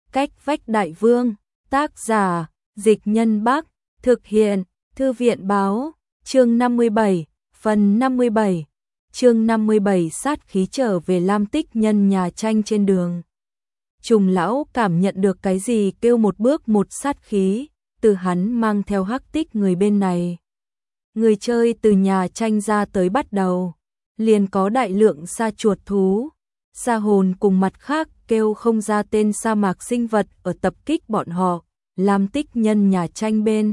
Cách vách đại vương, tác giả, Dịch Nhân Bắc, thực hiện, Thư viện báo, chương 57, phần 57, chương 57 sát khí trở về Lam Tích Nhân nhà tranh trên đường. Trùng lão cảm nhận được cái gì kêu một bước một sát khí, từ hắn mang theo hắc tích người bên này. Người chơi từ nhà tranh ra tới bắt đầu, liền có đại lượng sa chuột thú, sa hồn cùng mặt khác kêu không ra tên sa mạc sinh vật ở tập kích bọn họ. Lam Tích Nhân nhà tranh bên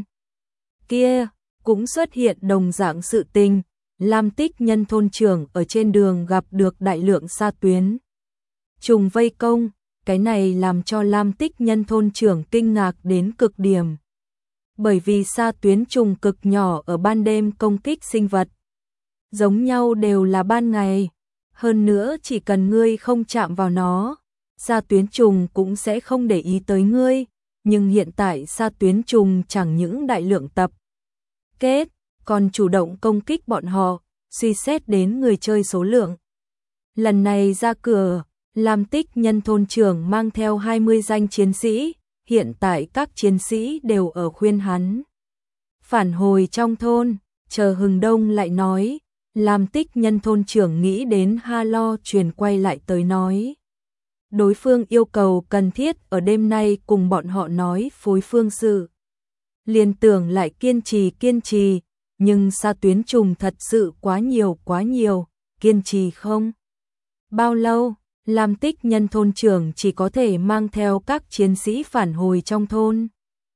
kia cũng xuất hiện đồng dạng sự tình. Lam Tích Nhân thôn trưởng ở trên đường gặp được đại lượng sa tuyến trùng vây công, cái này làm cho Lam Tích Nhân thôn trưởng kinh ngạc đến cực điểm. Bởi vì sa tuyến trùng cực nhỏ ở ban đêm công kích sinh vật, giống nhau đều là ban ngày, hơn nữa chỉ cần ngươi không chạm vào nó, sa tuyến trùng cũng sẽ không để ý tới ngươi, nhưng hiện tại sa tuyến trùng chẳng những đại lượng tập kết, còn chủ động công kích bọn họ, suy xét đến người chơi số lượng. Lần này ra cửa, Lam Tích Nhân thôn trưởng mang theo 20 danh chiến sĩ, hiện tại các chiến sĩ đều ở khuyên hắn phản hồi trong thôn, chờ hừng đông lại nói. Lam Tích Nhân thôn trưởng nghĩ đến Ha Lo truyền quay lại tới nói. Đối phương yêu cầu cần thiết ở đêm nay cùng bọn họ nói phối phương sự. Liên tưởng lại kiên trì, nhưng sa tuyến trùng thật sự quá nhiều, kiên trì không bao lâu, Lam Tích Nhân thôn trưởng chỉ có thể mang theo các chiến sĩ phản hồi trong thôn.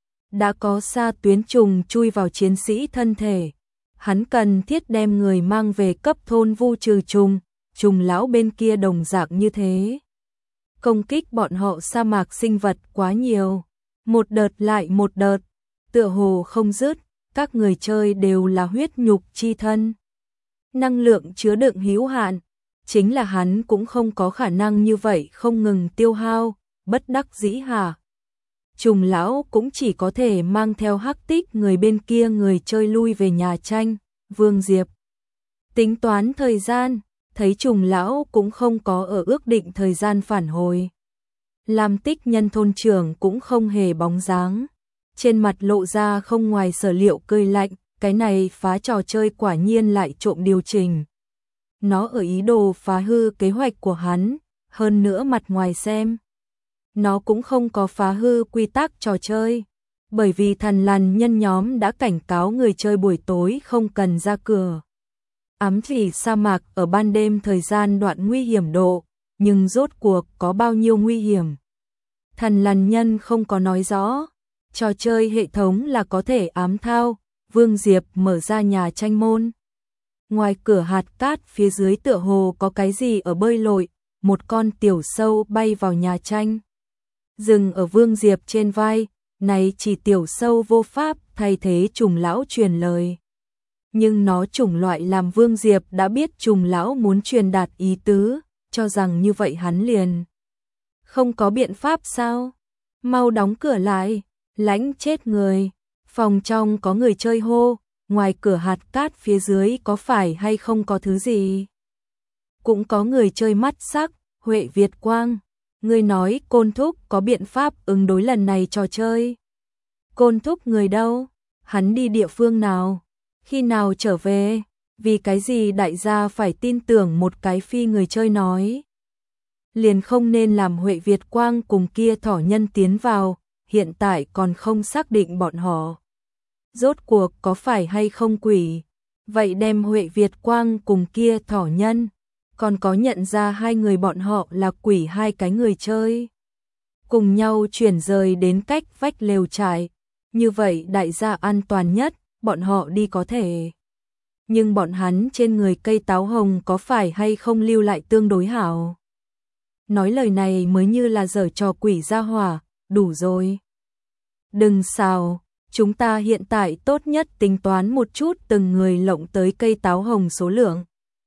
Đã có sa tuyến trùng chui vào chiến sĩ thân thể, hắn cần thiết đem người mang về cấp thôn vu trừ trùng, trùng lão bên kia đồng dạng như thế. Công kích bọn họ sa mạc sinh vật quá nhiều, một đợt lại một đợt, tựa hồ không dứt, các người chơi đều là huyết nhục chi thân. Năng lượng chứa đựng hữu hạn, chính là hắn cũng không có khả năng như vậy không ngừng tiêu hao, bất đắc dĩ hả. Trùng lão cũng chỉ có thể mang theo hắc tích người bên kia người chơi lui về nhà tranh. Vương Diệp tính toán thời gian, thấy trùng lão cũng không có ở ước định thời gian phản hồi. Lam Tích Nhân thôn trưởng cũng không hề bóng dáng, trên mặt lộ ra không ngoài sở liệu cười lạnh, cái này phá trò chơi quả nhiên lại trộm điều chỉnh. Nó ở ý đồ phá hư kế hoạch của hắn, hơn nữa mặt ngoài xem. Nó cũng không có phá hư quy tắc trò chơi, bởi vì thần lằn nhân nhóm đã cảnh cáo người chơi buổi tối không cần ra cửa. Ám thủy sa mạc ở ban đêm thời gian đoạn nguy hiểm độ, nhưng rốt cuộc có bao nhiêu nguy hiểm. Thần lằn nhân không có nói rõ, trò chơi hệ thống là có thể ám thao. Vương Diệp mở ra nhà tranh môn. Ngoài cửa hạt cát phía dưới tựa hồ có cái gì ở bơi lội, một con tiểu sâu bay vào nhà tranh. Dừng ở Vương Diệp trên vai, này chỉ tiểu sâu vô pháp thay thế trùng lão truyền lời. Nhưng nó chủng loại làm Vương Diệp đã biết trùng lão muốn truyền đạt ý tứ, cho rằng như vậy hắn liền. Không có biện pháp sao? Mau đóng cửa lại, lãnh chết người. Phòng trong có người chơi hô, ngoài cửa hạt cát phía dưới có phải hay không có thứ gì? Cũng có người chơi mắt sắc, Huệ Việt Quang. Người nói Côn Thúc có biện pháp ứng đối lần này trò chơi. Côn Thúc người đâu? Hắn đi địa phương nào? Khi nào trở về? Vì cái gì đại gia phải tin tưởng một cái phi người chơi nói? Liền không nên làm Huệ Việt Quang cùng kia thỏ nhân tiến vào, hiện tại còn không xác định bọn họ. Rốt cuộc có phải hay không quỷ? Vậy đem Huệ Việt Quang cùng kia thỏ nhân, còn có nhận ra hai người bọn họ là quỷ hai cái người chơi. Cùng nhau chuyển rời đến cách vách lều trại, như vậy đại gia an toàn nhất, bọn họ đi có thể. Nhưng bọn hắn trên người cây táo hồng có phải hay không lưu lại tương đối hảo? Nói lời này mới như là giở trò quỷ ra hỏa, đủ rồi. Đừng xào, chúng ta hiện tại tốt nhất tính toán một chút từng người lộng tới cây táo hồng số lượng.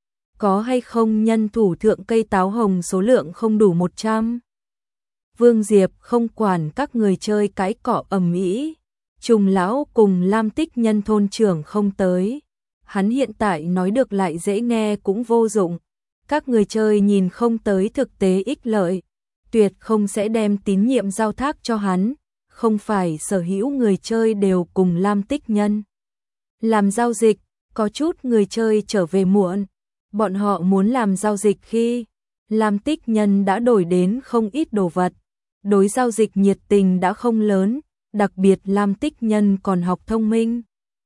Có hay không nhân thủ thượng cây táo hồng số lượng không đủ 100? Vương Diệp không quản các người chơi cãi cọ ầm ĩ, trùng lão cùng Lam Tích Nhân thôn trưởng không tới. Hắn hiện tại nói được lại dễ nghe cũng vô dụng. Các người chơi nhìn không tới thực tế ích lợi. tuyệt không sẽ đem tín nhiệm giao thác cho hắn, không phải sở hữu người chơi đều cùng Lam Tích Nhân làm giao dịch, có chút người chơi trở về muộn, bọn họ muốn làm giao dịch khi Lam Tích Nhân đã đổi đến không ít đồ vật, đối giao dịch nhiệt tình đã không lớn, đặc biệt Lam Tích Nhân còn học thông minh.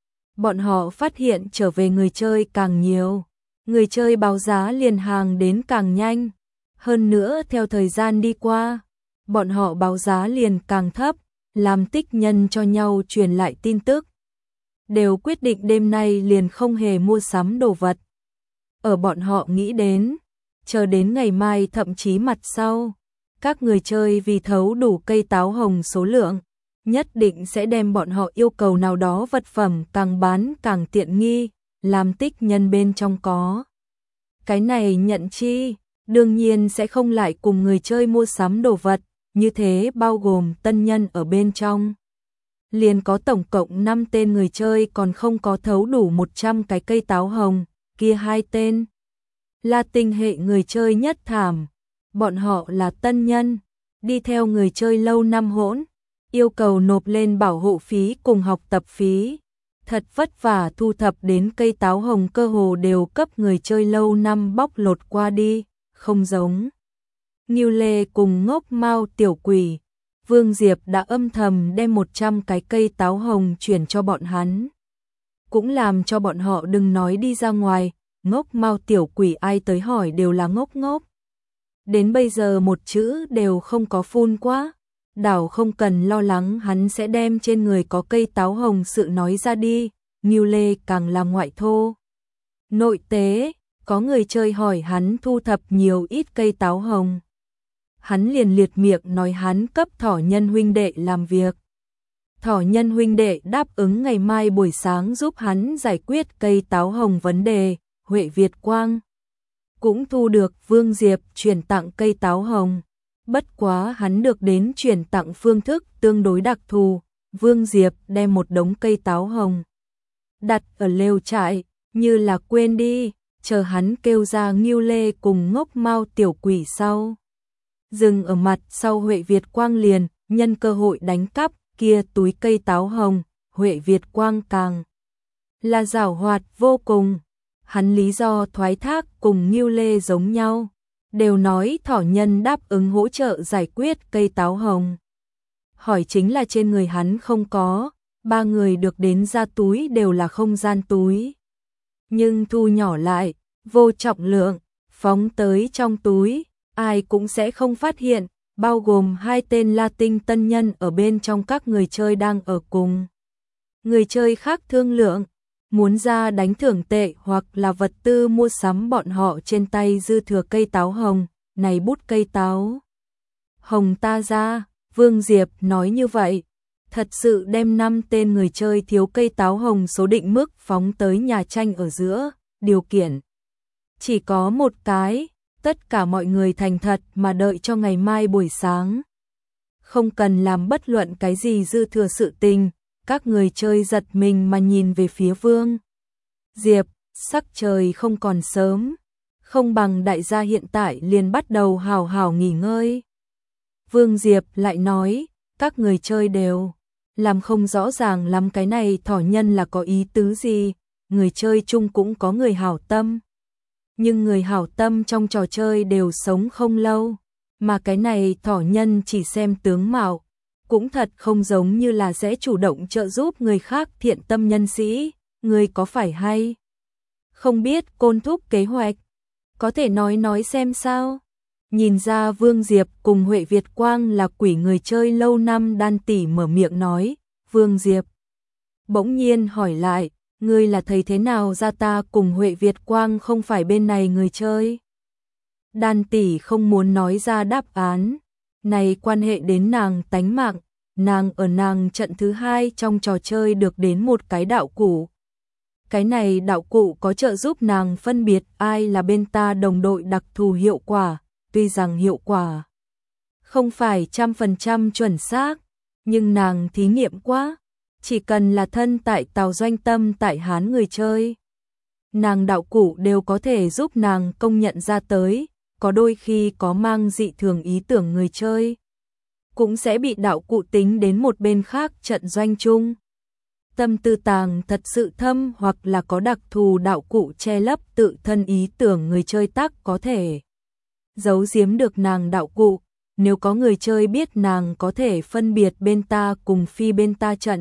Bọn họ phát hiện trở về người chơi càng nhiều, người chơi báo giá liền hàng đến càng nhanh, hơn nữa theo thời gian đi qua, bọn họ báo giá liền càng thấp, Lam Tích Nhân cho nhau truyền lại tin tức. Đều quyết định đêm nay liền không hề mua sắm đồ vật. Ở bọn họ nghĩ đến, chờ đến ngày mai thậm chí mặt sau, các người chơi vì thấu đủ cây táo hồng số lượng, nhất định sẽ đem bọn họ yêu cầu nào đó vật phẩm càng bán càng tiện nghi, Lam Tích Nhân bên trong có. Cái này nhận chi, đương nhiên sẽ không lại cùng người chơi mua sắm đồ vật, như thế bao gồm tân nhân ở bên trong. Liền có tổng cộng 5 tên người chơi còn không có thấu đủ 100 cái cây táo hồng, kia 2 tên là tình hệ người chơi nhất thảm, bọn họ là tân nhân, đi theo người chơi lâu năm hỗn, yêu cầu nộp lên bảo hộ phí cùng học tập phí. Thật vất vả thu thập đến cây táo hồng cơ hồ đều cấp người chơi lâu năm bóc lột qua đi, không giống Ngưu Lê cùng Ngốc Mao tiểu quỷ, Vương Diệp đã âm thầm đem 100 cái cây táo hồng chuyển cho bọn hắn. Cũng làm cho bọn họ đừng nói đi ra ngoài, Ngốc Mao tiểu quỷ ai tới hỏi đều là ngốc ngốc. Đến bây giờ một chữ đều không có phun quá, đảo không cần lo lắng hắn sẽ đem trên người có cây táo hồng sự nói ra đi, Ngưu Lê càng là ngoại thô. Nội tế, có người chơi hỏi hắn thu thập nhiều ít cây táo hồng. Hắn liền liệt miệng nói hắn cấp Thỏ Nhân huynh đệ làm việc. Thỏ Nhân huynh đệ đáp ứng ngày mai buổi sáng giúp hắn giải quyết cây táo hồng vấn đề, Huệ Việt Quang cũng thu được Vương Diệp chuyển tặng cây táo hồng. Bất quá hắn được đến chuyển tặng phương thức tương đối đặc thù, Vương Diệp đem một đống cây táo hồng đặt ở lều trại, như là quên đi, chờ hắn kêu ra Ngưu Lê cùng Ngốc Mao tiểu quỷ sau. Dừng ở mặt sau Huệ Việt Quang liền, nhân cơ hội đánh cắp kia túi cây táo hồng, Huệ Việt Quang càng là giảo hoạt vô cùng. Hắn lý do thoái thác cùng Ngưu Lê giống nhau, đều nói Thỏ Nhân đáp ứng hỗ trợ giải quyết cây táo hồng. Hỏi chính là trên người hắn không có, 3 người được đến ra túi đều là không gian túi. Nhưng thu nhỏ lại, vô trọng lượng, phóng tới trong túi, ai cũng sẽ không phát hiện, bao gồm 2 tên La Tinh tân nhân ở bên trong các người chơi đang ở cùng. Người chơi khác thương lượng, muốn ra đánh thưởng tệ hoặc là vật tư mua sắm bọn họ trên tay dư thừa cây táo hồng, này bút cây táo hồng ta ra, Vương Diệp nói như vậy, thật sự đem 5 tên người chơi thiếu cây táo hồng số định mức phóng tới nhà tranh ở giữa, điều kiện chỉ có một cái, tất cả mọi người thành thật mà đợi cho ngày mai buổi sáng. Không cần làm bất luận cái gì dư thừa sự tình, các người chơi giật mình mà nhìn về phía Vương Diệp, sắc trời không còn sớm, không bằng đại gia hiện tại liền bắt đầu hào hào nghỉ ngơi. Vương Diệp lại nói, các người chơi đều làm không rõ ràng lắm cái này Thỏ Nhân là có ý tứ gì, người chơi chung cũng có người hảo tâm. Nhưng người hảo tâm trong trò chơi đều sống không lâu, mà cái này Thỏ Nhân chỉ xem tướng mạo, cũng thật không giống như là sẽ chủ động trợ giúp người khác thiện tâm nhân sĩ, người có phải hay không biết Côn thúc kế hoạch, có thể nói xem sao. Nhìn ra Vương Diệp cùng Huệ Việt Quang là quỷ người chơi lâu năm đan tỷ mở miệng nói, Vương Diệp bỗng nhiên hỏi lại, ngươi là thấy thế nào ra ta cùng Huệ Việt Quang không phải bên này người chơi? Đan tỷ không muốn nói ra đáp án, này quan hệ đến nàng tánh mạng, nàng ở nàng trận thứ 2 trong trò chơi được đến một cái đạo cụ. Cái này đạo cụ có trợ giúp nàng phân biệt ai là bên ta đồng đội đặc thù hiệu quả, tuy rằng hiệu quả không phải 100% chuẩn xác, nhưng nàng thí nghiệm quá, chỉ cần là thân tại Tào Doanh Tâm tại Hán người chơi, nàng đạo cụ đều có thể giúp nàng công nhận ra tới, có đôi khi có mang dị thường ý tưởng người chơi, cũng sẽ bị đạo cụ tính đến một bên khác trận doanh chung. Tâm tư tàng thật sự thâm hoặc là có đặc thù đạo cụ che lấp tự thân ý tưởng người chơi tắc có thể giấu giếm được nàng đạo cụ, nếu có người chơi biết nàng có thể phân biệt bên ta cùng phi bên ta trận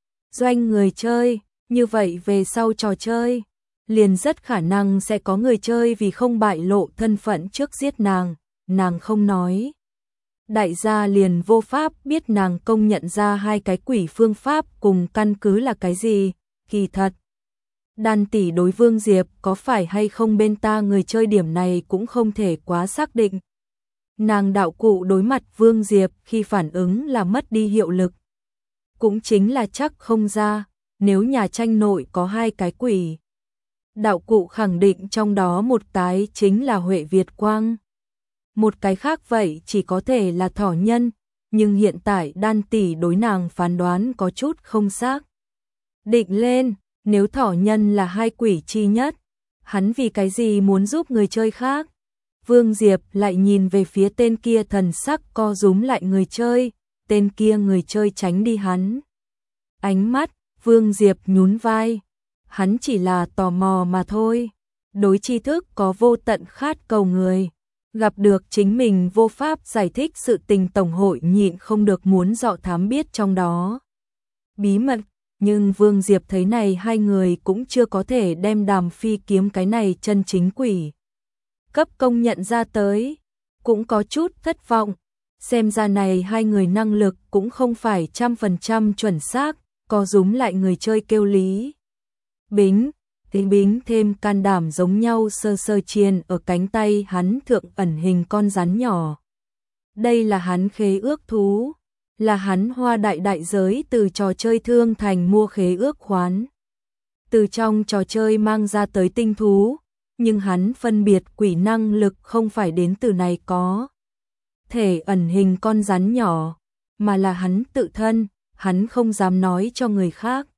doanh người chơi, như vậy về sau trò chơi, liền rất khả năng sẽ có người chơi vì không bại lộ thân phận trước giết nàng không nói. Đại gia liền vô pháp biết nàng công nhận ra hai cái quỷ phương pháp cùng căn cứ là cái gì, kỳ thật. Đan tỷ đối Vương Diệp có phải hay không bên ta người chơi điểm này cũng không thể quá xác định. Nàng đạo cụ đối mặt Vương Diệp khi phản ứng là mất đi hiệu lực. Cũng chính là chắc không ra, nếu nhà tranh nội có hai cái quỷ. Đạo cụ khẳng định trong đó một cái chính là Huệ Việt Quang. Một cái khác vậy chỉ có thể là thỏ nhân, nhưng hiện tại Đan tỷ đối nàng phán đoán có chút không xác định lên, nếu thỏ nhân là hai quỷ chi nhất, hắn vì cái gì muốn giúp người chơi khác? Vương Diệp lại nhìn về phía tên kia thần sắc co rúm lại người chơi, tên kia người chơi tránh đi hắn. Ánh mắt, Vương Diệp nhún vai, hắn chỉ là tò mò mà thôi, đối tri thức có vô tận khát cầu người. Gặp được chính mình vô pháp giải thích sự tình tổng hội nhịn không được muốn dọ thám biết trong đó bí mật, nhưng Vương Diệp thấy này hai người cũng chưa có thể đem Đàm Phi kiếm cái này chân chính quỷ cấp công nhận ra tới, cũng có chút thất vọng, xem ra này hai người năng lực cũng không phải 100% chuẩn xác, có rúm lại người chơi kêu Lý Bính. Tính Bính thêm can đảm giống nhau sơ sơ chiên ở cánh tay hắn thượng ẩn hình con rắn nhỏ. Đây là hắn khế ước thú, là hắn hoa đại giới từ trò chơi Thương Thành mua khế ước khoán. Từ trong trò chơi mang ra tới tinh thú, nhưng hắn phân biệt quỷ năng lực không phải đến từ này có thể ẩn hình con rắn nhỏ, mà là hắn tự thân, hắn không dám nói cho người khác.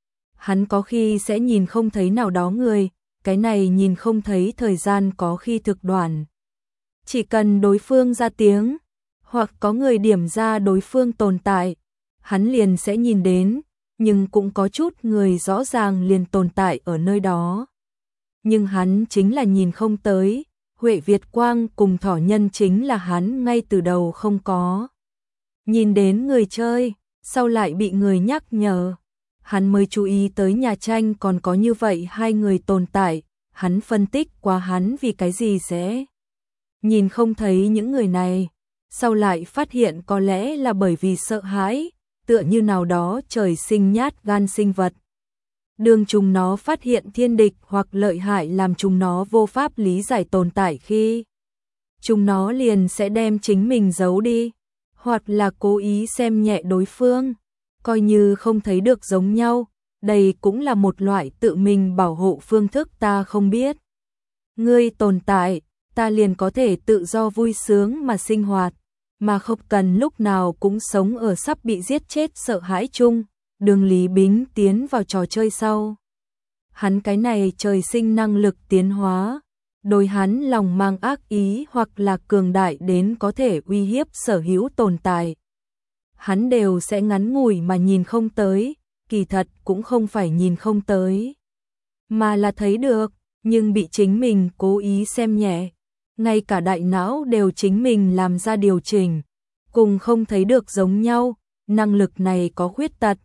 Hắn có khi sẽ nhìn không thấy nào đó người, cái này nhìn không thấy thời gian có khi thực đoạn. Chỉ cần đối phương ra tiếng, hoặc có người điểm ra đối phương tồn tại, hắn liền sẽ nhìn đến, nhưng cũng có chút người rõ ràng liền tồn tại ở nơi đó. Nhưng hắn chính là nhìn không tới, Huệ Việt Quang cùng thỏ nhân chính là hắn ngay từ đầu không có. Nhìn đến người chơi, sau lại bị người nhắc nhở. Hắn mới chú ý tới nhà tranh còn có như vậy hai người tồn tại, hắn phân tích qua hắn vì cái gì sẽ nhìn không thấy những người này, sau lại phát hiện có lẽ là bởi vì sợ hãi, tựa như nào đó trời sinh nhát gan sinh vật. Đường chúng nó phát hiện thiên địch hoặc lợi hại làm chúng nó vô pháp lý giải tồn tại khi chúng nó liền sẽ đem chính mình giấu đi, hoặc là cố ý xem nhẹ đối phương. Coi như không thấy được giống nhau, đây cũng là một loại tự mình bảo hộ phương thức ta không biết. Ngươi tồn tại, ta liền có thể tự do vui sướng mà sinh hoạt, mà không cần lúc nào cũng sống ở sắp bị giết chết sợ hãi chung. Đường Lý Bính tiến vào trò chơi sau. Hắn cái này trời sinh năng lực tiến hóa, đối hắn lòng mang ác ý hoặc là cường đại đến có thể uy hiếp sở hữu tồn tại. Hắn đều sẽ ngắn ngủi mà nhìn không tới, kỳ thật cũng không phải nhìn không tới, mà là thấy được, nhưng bị chính mình cố ý xem nhẹ, ngay cả đại não đều chính mình làm ra điều chỉnh, cùng không thấy được giống nhau, năng lực này có khuyết tật,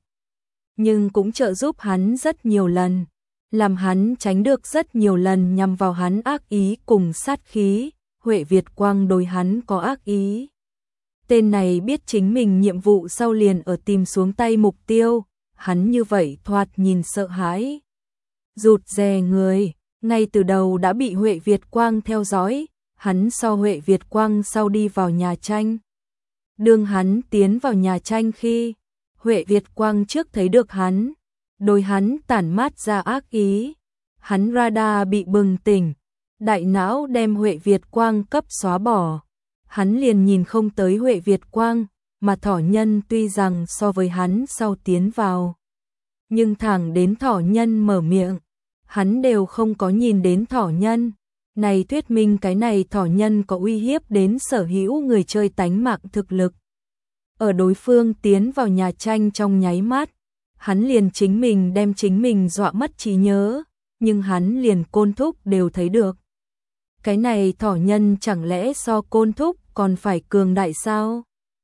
nhưng cũng trợ giúp hắn rất nhiều lần, làm hắn tránh được rất nhiều lần nhằm vào hắn ác ý cùng sát khí, Huệ Việt Quang đối hắn có ác ý. Tên này biết chính mình nhiệm vụ sau liền ở tìm xuống tay mục tiêu, hắn như vậy thoạt nhìn sợ hãi. Rụt rè người, ngay từ đầu đã bị Huệ Việt Quang theo dõi, hắn so Huệ Việt Quang sau đi vào nhà tranh. Đương hắn tiến vào nhà tranh khi, Huệ Việt Quang trước thấy được hắn, đôi hắn tản mát ra ác ý, hắn radar bị bừng tỉnh, đại não đem Huệ Việt Quang cấp xóa bỏ. Hắn liền nhìn không tới Huệ Việt Quang, mà thỏ nhân tuy rằng so với hắn sau tiến vào. Nhưng thẳng đến thỏ nhân mở miệng, hắn đều không có nhìn đến thỏ nhân. Này thuyết minh cái này thỏ nhân có uy hiếp đến sở hữu người chơi tánh mạng thực lực. Ở đối phương tiến vào nhà tranh trong nháy mắt, hắn liền chính mình đem chính mình dọa mất trí nhớ, nhưng hắn liền Côn Thúc đều thấy được. Cái này thỏ nhân chẳng lẽ so Côn Thúc còn phải cường đại sao?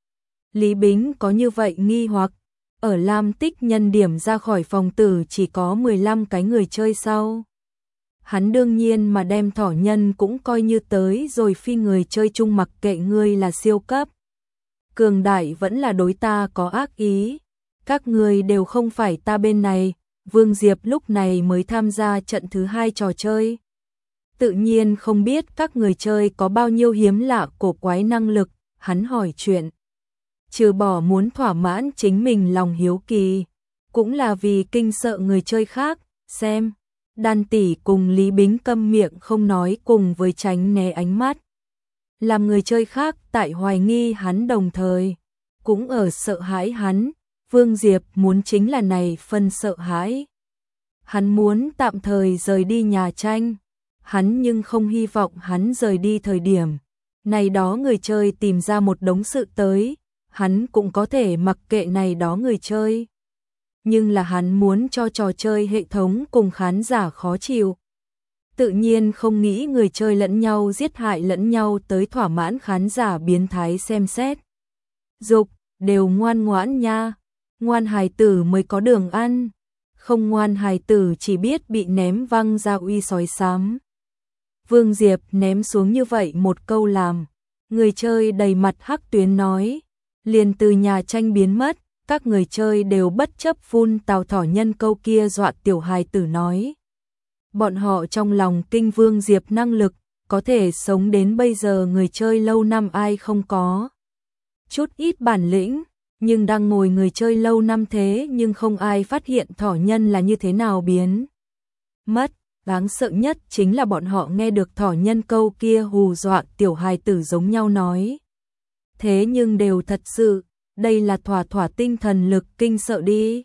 Lý Bính có như vậy nghi hoặc, ở Lam Tích Nhân điểm ra khỏi phòng tử chỉ có 15 cái người chơi sau. Hắn đương nhiên mà đem thỏ nhân cũng coi như tới rồi phi người chơi chung, mặc kệ ngươi là siêu cấp. Cường đại vẫn là đối ta có ác ý. Các người đều không phải ta bên này. Vương Diệp lúc này mới tham gia trận thứ 2 trò chơi. Tự nhiên không biết các người chơi có bao nhiêu hiếm lạ cổ quái năng lực, hắn hỏi chuyện. Trừ bỏ muốn thỏa mãn chính mình lòng hiếu kỳ, cũng là vì kinh sợ người chơi khác, xem. Đan tỷ cùng Lý Bính câm miệng không nói, cùng với tránh né ánh mắt. Làm người chơi khác tại hoài nghi hắn, đồng thời cũng ở sợ hãi hắn. Vương Diệp muốn chính là này phân sợ hãi. Hắn muốn tạm thời rời đi nhà tranh, hắn nhưng không hy vọng hắn rời đi thời điểm này đó người chơi tìm ra một đống sự tới, hắn cũng có thể mặc kệ này đó người chơi. Nhưng là hắn muốn cho trò chơi hệ thống cùng khán giả khó chịu. Tự nhiên không nghĩ người chơi lẫn nhau giết hại lẫn nhau tới thỏa mãn khán giả biến thái xem xét. Dục, đều ngoan ngoãn nha, ngoan hài tử mới có đường ăn, không ngoan hài tử chỉ biết bị ném văng ra uy sói xám. Vương Diệp ném xuống như vậy một câu làm người chơi đầy mặt hắc tuyến nói, liền từ nhà tranh biến mất. Các người chơi đều bất chấp phun tào thỏ nhân câu kia dọa tiểu hài tử nói. Bọn họ trong lòng kinh Vương Diệp năng lực, có thể sống đến bây giờ người chơi lâu năm ai không có. Chút ít bản lĩnh, nhưng đang ngồi người chơi lâu năm thế nhưng không ai phát hiện thỏ nhân là như thế nào biến mất. Đáng sợ nhất chính là bọn họ nghe được thỏ nhân câu kia hù dọa tiểu hài tử giống nhau nói. Thế nhưng đều thật sự, đây là thỏa tinh thần lực kinh sợ đi.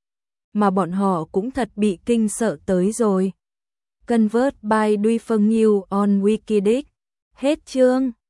Mà bọn họ cũng thật bị kinh sợ tới rồi. Convert by Duy Phân New on Wikidic. Hết chương.